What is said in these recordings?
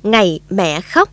Ngày mẹ khóc.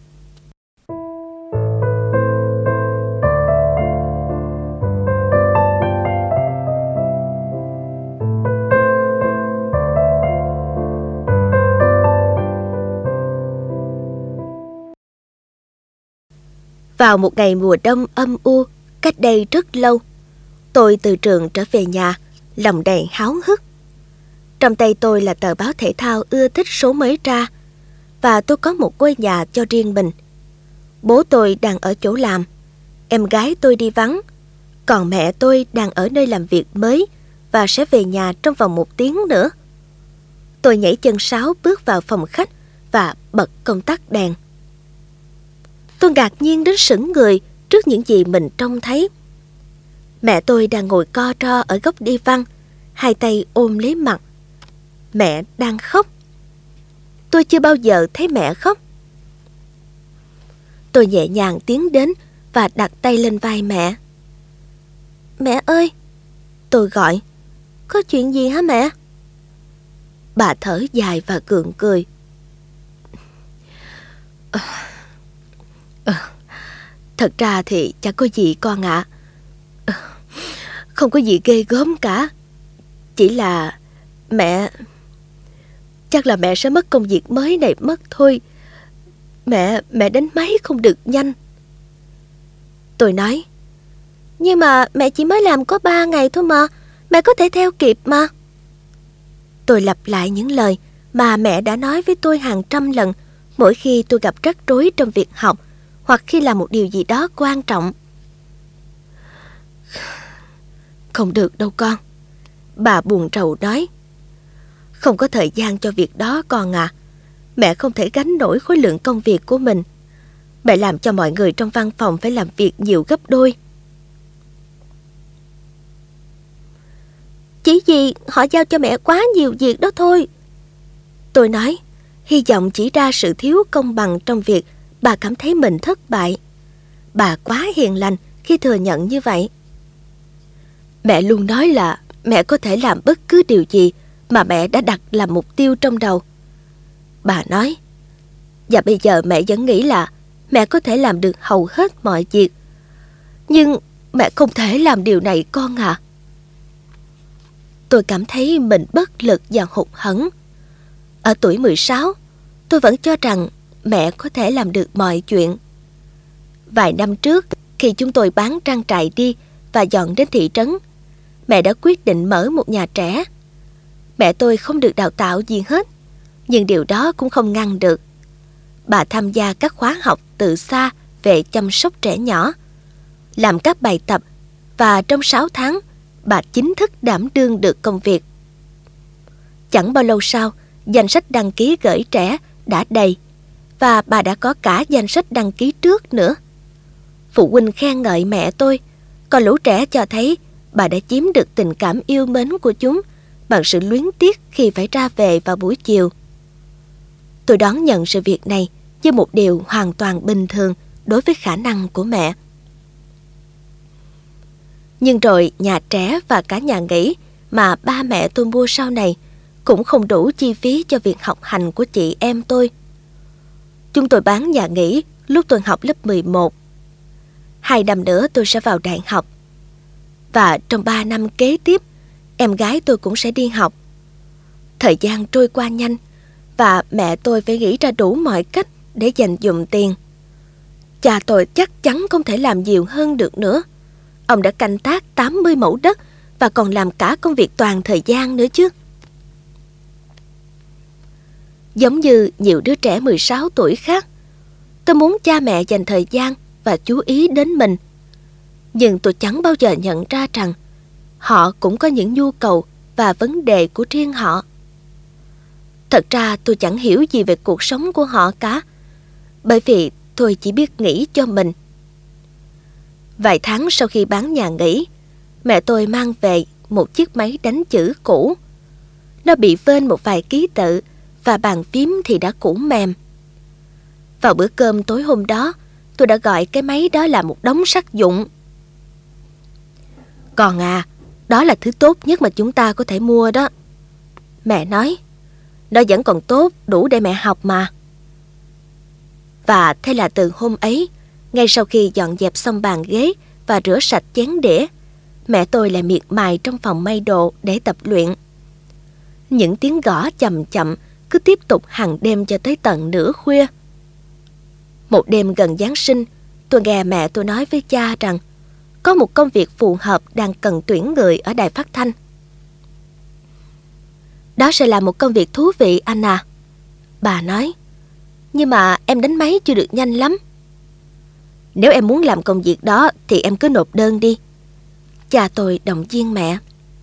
Vào một ngày mùa đông âm u, cách đây rất lâu, tôi từ trường trở về nhà, lòng đầy háo hức. Trong tay tôi là tờ báo thể thao ưa thích số mới ra, và tôi có một ngôi nhà cho riêng mình. Bố tôi đang ở chỗ làm, em gái tôi đi vắng, còn mẹ tôi đang ở nơi làm việc mới và sẽ về nhà trong vòng 1 tiếng nữa. Tôi nhảy chân sáo bước vào phòng khách và bật công tắc đèn. Tôi ngạc nhiên đến sững người trước những gì mình trông thấy. Mẹ tôi đang ngồi co ro ở góc đi văn, hai tay ôm lấy mặt. Mẹ đang khóc. Tôi chưa bao giờ thấy mẹ khóc. Tôi nhẹ nhàng tiến đến và đặt tay lên vai mẹ. Mẹ ơi! Tôi gọi. Có chuyện gì hả mẹ? Bà thở dài và gượng cười. Thật ra thì chẳng có gì con ạ. Không có gì ghê gớm cả. Chỉ là chắc là mẹ sẽ mất công việc mới này mất thôi. Mẹ đánh máy không được nhanh. Tôi nói, nhưng mà mẹ chỉ mới làm có 3 ngày thôi mà, mẹ có thể theo kịp mà. Tôi lặp lại những lời mà mẹ đã nói với tôi hàng trăm lần mỗi khi tôi gặp rắc rối trong việc học hoặc khi làm một điều gì đó quan trọng. Không được đâu con. Bà buồn rầu nói. Không có thời gian cho việc đó con à. Mẹ không thể gánh nổi khối lượng công việc của mình. Mẹ làm cho mọi người trong văn phòng phải làm việc nhiều gấp đôi. Chỉ vì họ giao cho mẹ quá nhiều việc đó thôi. Tôi nói, hy vọng chỉ ra sự thiếu công bằng trong việc bà cảm thấy mình thất bại. Bà quá hiền lành khi thừa nhận như vậy. Mẹ luôn nói là mẹ có thể làm bất cứ điều gì mà mẹ đã đặt làm mục tiêu trong đầu. Bà nói, và bây giờ mẹ vẫn nghĩ là mẹ có thể làm được hầu hết mọi việc. Nhưng mẹ không thể làm điều này con à. Tôi cảm thấy mình bất lực và hụt hẫng. Ở tuổi 16, tôi vẫn cho rằng mẹ có thể làm được mọi chuyện. Vài năm trước, khi chúng tôi bán trang trại đi và dọn đến thị trấn, mẹ đã quyết định mở một nhà trẻ. Mẹ tôi không được đào tạo gì hết, nhưng điều đó cũng không ngăn được. Bà tham gia các khóa học từ xa về chăm sóc trẻ nhỏ, làm các bài tập, và trong 6 tháng, bà chính thức đảm đương được công việc. Chẳng bao lâu sau, danh sách đăng ký gửi trẻ đã đầy, và bà đã có cả danh sách đăng ký trước nữa. Phụ huynh khen ngợi mẹ tôi, còn lũ trẻ cho thấy bà đã chiếm được tình cảm yêu mến của chúng bằng sự luyến tiếc khi phải ra về vào buổi chiều. Tôi đón nhận sự việc này như một điều hoàn toàn bình thường đối với khả năng của mẹ. Nhưng rồi nhà trẻ và cả nhà nghỉ mà ba mẹ tôi mua sau này cũng không đủ chi phí cho việc học hành của chị em tôi. Chúng tôi bán nhà nghỉ lúc tôi học lớp 11. 2 năm nữa tôi sẽ vào đại học. Và trong 3 năm kế tiếp, em gái tôi cũng sẽ đi học. Thời gian trôi qua nhanh, và mẹ tôi phải nghĩ ra đủ mọi cách để dành dụm tiền. Cha tôi chắc chắn không thể làm nhiều hơn được nữa. Ông đã canh tác 80 mẫu đất và còn làm cả công việc toàn thời gian nữa chứ. Giống như nhiều đứa trẻ 16 tuổi khác, tôi muốn cha mẹ dành thời gian và chú ý đến mình. Nhưng tôi chẳng bao giờ nhận ra rằng họ cũng có những nhu cầu và vấn đề của riêng họ. Thật ra tôi chẳng hiểu gì về cuộc sống của họ cả, bởi vì tôi chỉ biết nghĩ cho mình. Vài tháng sau khi bán nhà nghỉ, mẹ tôi mang về một chiếc máy đánh chữ cũ. Nó bị vênh một vài ký tự và bàn phím thì đã cũ mềm. Vào bữa cơm tối hôm đó, tôi đã gọi cái máy đó là một đống sắt vụn. Còn à, đó là thứ tốt nhất mà chúng ta có thể mua đó. Mẹ nói, nó vẫn còn tốt, đủ để mẹ học mà. Và thế là từ hôm ấy, ngay sau khi dọn dẹp xong bàn ghế và rửa sạch chén đĩa, mẹ tôi lại miệt mài trong phòng may đồ để tập luyện. Những tiếng gõ chậm chậm cứ tiếp tục hàng đêm cho tới tận nửa khuya. Một đêm gần Giáng sinh, tôi nghe mẹ tôi nói với cha rằng có một công việc phù hợp đang cần tuyển người ở đài phát thanh. Đó sẽ là một công việc thú vị anh à, bà nói. Nhưng mà em đánh máy chưa được nhanh lắm. Nếu em muốn làm công việc đó thì em cứ nộp đơn đi, cha tôi động viên mẹ.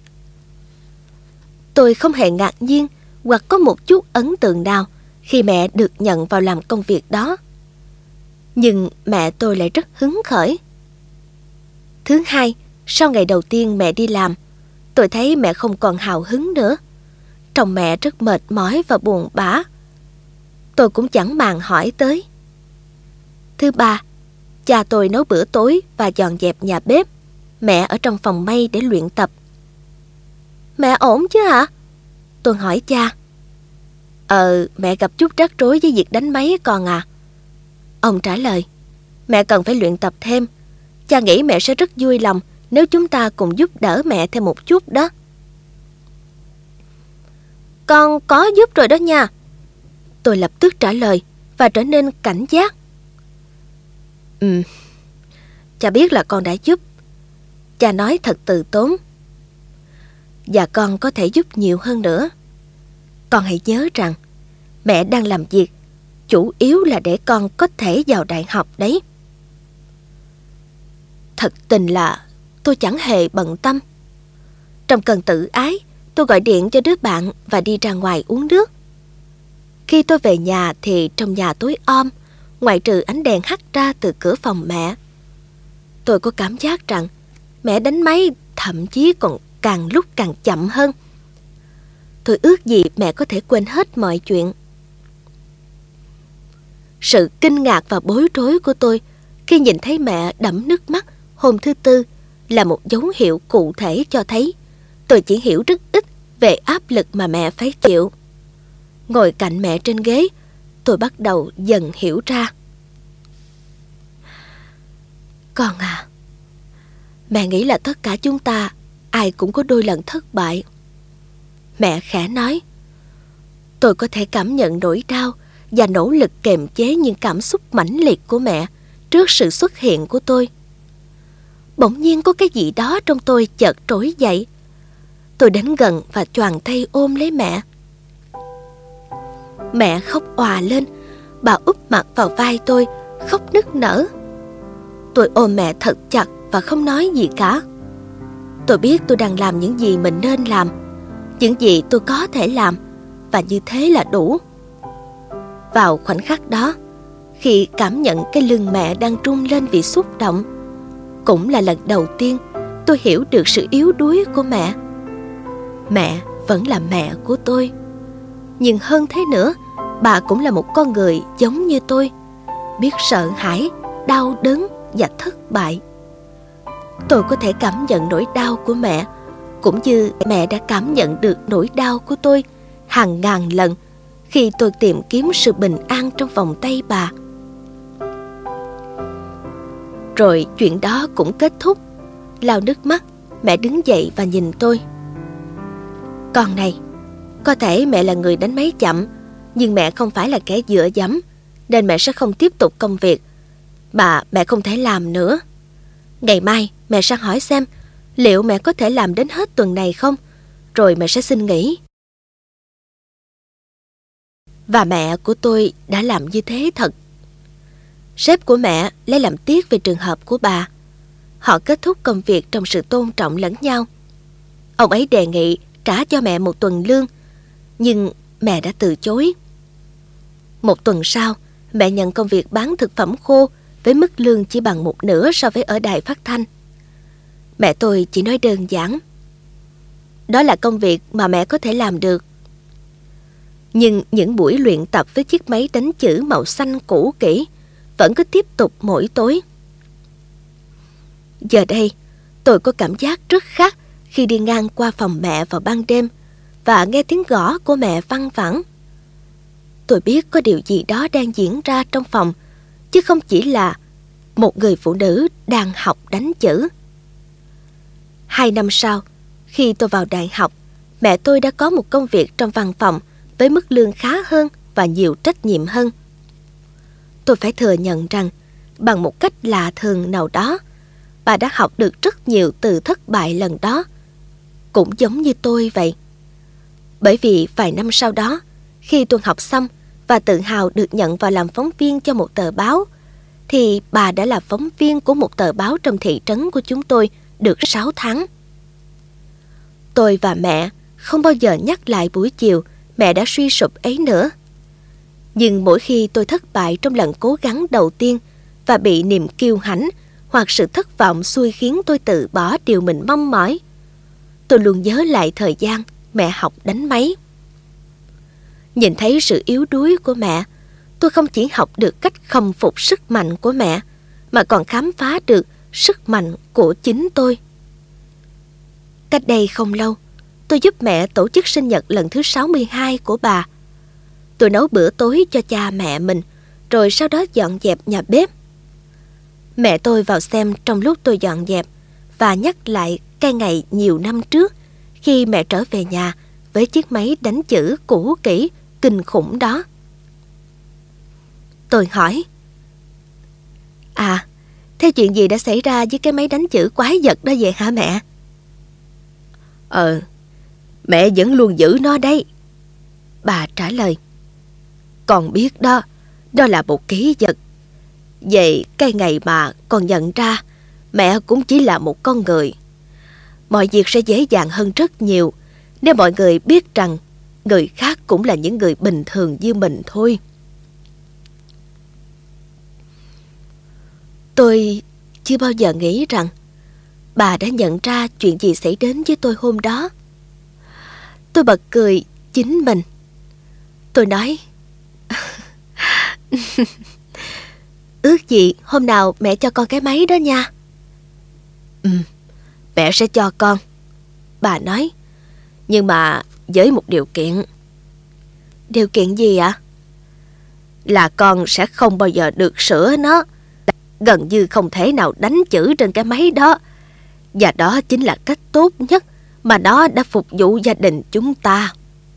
Tôi không hề ngạc nhiên hoặc có một chút ấn tượng nào khi mẹ được nhận vào làm công việc đó. Nhưng mẹ tôi lại rất hứng khởi. Thứ hai, sau ngày đầu tiên mẹ đi làm, tôi thấy mẹ không còn hào hứng nữa. Trông mẹ rất mệt mỏi và buồn bã. Tôi cũng chẳng màng hỏi tới. Thứ ba, cha tôi nấu bữa tối và dọn dẹp nhà bếp. Mẹ ở trong phòng may để luyện tập. Mẹ ổn chứ hả? Tôi hỏi cha. Mẹ gặp chút rắc rối với việc đánh máy con à. Ông trả lời. Mẹ cần phải luyện tập thêm. Cha nghĩ mẹ sẽ rất vui lòng nếu chúng ta cùng giúp đỡ mẹ thêm một chút đó. Con có giúp rồi đó nha. Tôi lập tức trả lời và trở nên cảnh giác. Cha biết là con đã giúp. Cha nói thật từ tốn. Và con có thể giúp nhiều hơn nữa. Con hãy nhớ rằng mẹ đang làm việc chủ yếu là để con có thể vào đại học đấy. Thật tình là tôi chẳng hề bận tâm. Trong cơn tự ái, tôi gọi điện cho đứa bạn và đi ra ngoài uống nước. Khi tôi về nhà thì trong nhà tối om, ngoại trừ ánh đèn hắt ra từ cửa phòng mẹ. Tôi có cảm giác rằng mẹ đánh máy thậm chí còn càng lúc càng chậm hơn. Tôi ước gì mẹ có thể quên hết mọi chuyện. Sự kinh ngạc và bối rối của tôi khi nhìn thấy mẹ đẫm nước mắt hôm thứ Tư là một dấu hiệu cụ thể cho thấy tôi chỉ hiểu rất ít về áp lực mà mẹ phải chịu. Ngồi cạnh mẹ trên ghế, tôi bắt đầu dần hiểu ra. Con à, mẹ nghĩ là tất cả chúng ta ai cũng có đôi lần thất bại. Mẹ khẽ nói. Tôi có thể cảm nhận nỗi đau và nỗ lực kiềm chế những cảm xúc mãnh liệt của mẹ trước sự xuất hiện của tôi. Bỗng nhiên có cái gì đó trong tôi chợt trỗi dậy. Tôi đến gần và choàng tay ôm lấy mẹ. Mẹ khóc òa lên. Bà úp mặt vào vai tôi, khóc nức nở. Tôi ôm mẹ thật chặt và không nói gì cả. Tôi biết tôi đang làm những gì mình nên làm, những gì tôi có thể làm, và như thế là đủ. Vào khoảnh khắc đó, khi cảm nhận cái lưng mẹ đang rung lên vì xúc động, cũng là lần đầu tiên tôi hiểu được sự yếu đuối của mẹ. Mẹ vẫn là mẹ của tôi, nhưng hơn thế nữa, bà cũng là một con người giống như tôi, biết sợ hãi, đau đớn và thất bại. Tôi có thể cảm nhận nỗi đau của mẹ, cũng như mẹ đã cảm nhận được nỗi đau của tôi hàng ngàn lần khi tôi tìm kiếm sự bình an trong vòng tay bà. Rồi chuyện đó cũng kết thúc. Lau nước mắt, mẹ đứng dậy và nhìn tôi. Con này, có thể mẹ là người đánh máy chậm, nhưng mẹ không phải là kẻ dựa dẫm, nên mẹ sẽ không tiếp tục công việc mà mẹ không thể làm nữa. Ngày mai mẹ sẽ hỏi xem liệu mẹ có thể làm đến hết tuần này không, rồi mẹ sẽ xin nghỉ. Và mẹ của tôi đã làm như thế thật. Sếp của mẹ lấy làm tiếc về trường hợp của bà. Họ kết thúc công việc trong sự tôn trọng lẫn nhau. Ông ấy đề nghị trả cho mẹ một tuần lương, nhưng mẹ đã từ chối. Một tuần sau, mẹ nhận công việc bán thực phẩm khô với mức lương chỉ bằng một nửa so với ở đài phát thanh. Mẹ tôi chỉ nói đơn giản: đó là công việc mà mẹ có thể làm được. Nhưng những buổi luyện tập với chiếc máy đánh chữ màu xanh cũ kỹ vẫn cứ tiếp tục mỗi tối. Giờ đây, tôi có cảm giác rất khác khi đi ngang qua phòng mẹ vào ban đêm và nghe tiếng gõ của mẹ văng vẳng. Tôi biết có điều gì đó đang diễn ra trong phòng chứ không chỉ là một người phụ nữ đang học đánh chữ. 2 năm sau, khi tôi vào đại học, mẹ tôi đã có một công việc trong văn phòng với mức lương khá hơn và nhiều trách nhiệm hơn. Tôi phải thừa nhận rằng, bằng một cách lạ thường nào đó, bà đã học được rất nhiều từ thất bại lần đó, cũng giống như tôi vậy. Bởi vì vài năm sau đó, khi tôi học xong và tự hào được nhận vào làm phóng viên cho một tờ báo, thì bà đã là phóng viên của một tờ báo trong thị trấn của chúng tôi được 6 tháng. Tôi và mẹ không bao giờ nhắc lại buổi chiều mẹ đã suy sụp ấy nữa. Nhưng mỗi khi tôi thất bại trong lần cố gắng đầu tiên và bị niềm kiêu hãnh hoặc sự thất vọng xui khiến tôi từ bỏ điều mình mong mỏi, tôi luôn nhớ lại thời gian mẹ học đánh máy. Nhìn thấy sự yếu đuối của mẹ, tôi không chỉ học được cách khâm phục sức mạnh của mẹ, mà còn khám phá được sức mạnh của chính tôi. Cách đây không lâu, tôi giúp mẹ tổ chức sinh nhật lần thứ 62 của bà. Tôi nấu bữa tối cho cha mẹ mình, rồi sau đó dọn dẹp nhà bếp. Mẹ tôi vào xem trong lúc tôi dọn dẹp và nhắc lại cái ngày nhiều năm trước khi mẹ trở về nhà với chiếc máy đánh chữ cũ kỹ kinh khủng đó. Tôi hỏi: "À, thế chuyện gì đã xảy ra với cái máy đánh chữ quái vật đó vậy hả mẹ?" Mẹ vẫn luôn giữ nó đấy," bà trả lời. "Con biết đó, đó là một kỷ vật. Vậy cái ngày mà con nhận ra mẹ cũng chỉ là một con người, mọi việc sẽ dễ dàng hơn rất nhiều nếu mọi người biết rằng người khác cũng là những người bình thường như mình thôi." Tôi chưa bao giờ nghĩ rằng bà đã nhận ra chuyện gì xảy đến với tôi hôm đó. Tôi bật cười chính mình. Tôi nói: "Ước gì hôm nào mẹ cho con cái máy đó nha." Mẹ sẽ cho con," bà nói. "Nhưng mà với một điều kiện." "Điều kiện gì ạ?" "Là con sẽ không bao giờ được sửa nó. Gần như không thể nào đánh chữ trên cái máy đó. Và đó chính là cách tốt nhất mà nó đã phục vụ gia đình chúng ta."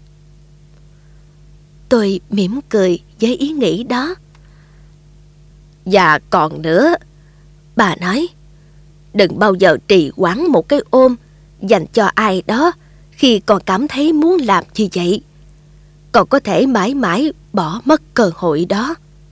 Tôi mỉm cười với ý nghĩ đó. "Và còn nữa," bà nói, "đừng bao giờ trì hoãn một cái ôm dành cho ai đó khi con cảm thấy muốn làm như vậy. Con có thể mãi mãi bỏ mất cơ hội đó."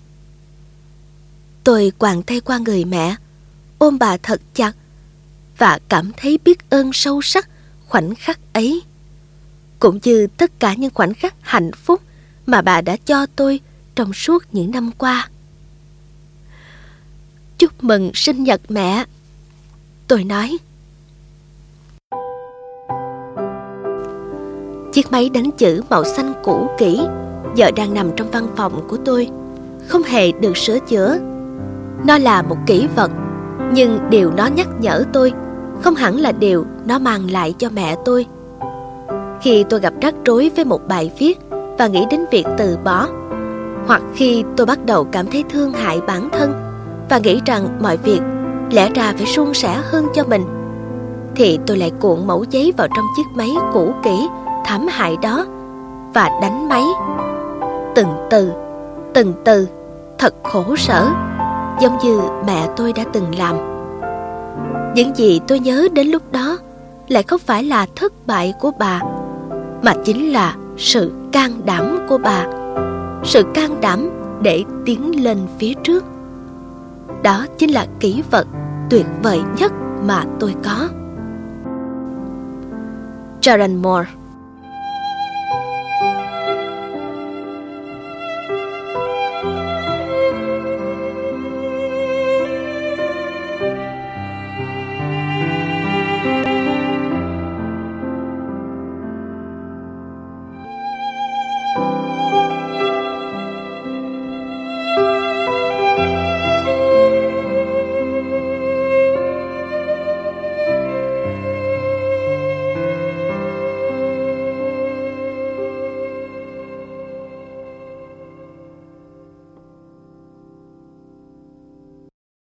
Tôi quàng tay qua người mẹ, ôm bà thật chặt và cảm thấy biết ơn sâu sắc khoảnh khắc ấy, cũng như tất cả những khoảnh khắc hạnh phúc mà bà đã cho tôi trong suốt những năm qua. "Chúc mừng sinh nhật mẹ," tôi nói. Chiếc máy đánh chữ màu xanh cũ kỹ giờ đang nằm trong văn phòng của tôi, không hề được sửa chữa. Nó là một kỷ vật, nhưng điều nó nhắc nhở tôi không hẳn là điều nó mang lại cho mẹ tôi. Khi tôi gặp rắc rối với một bài viết và nghĩ đến việc từ bỏ, hoặc khi tôi bắt đầu cảm thấy thương hại bản thân và nghĩ rằng mọi việc lẽ ra phải suôn sẻ hơn cho mình, thì tôi lại cuộn mẩu giấy vào trong chiếc máy cũ kỹ thảm hại đó và đánh máy. Từng từ, thật khổ sở, giống như mẹ tôi đã từng làm. Những gì tôi nhớ đến lúc đó lại không phải là thất bại của bà, mà chính là sự can đảm của bà, sự can đảm để tiến lên phía trước. Đó chính là kỷ vật tuyệt vời nhất mà tôi có. Sharon Moore.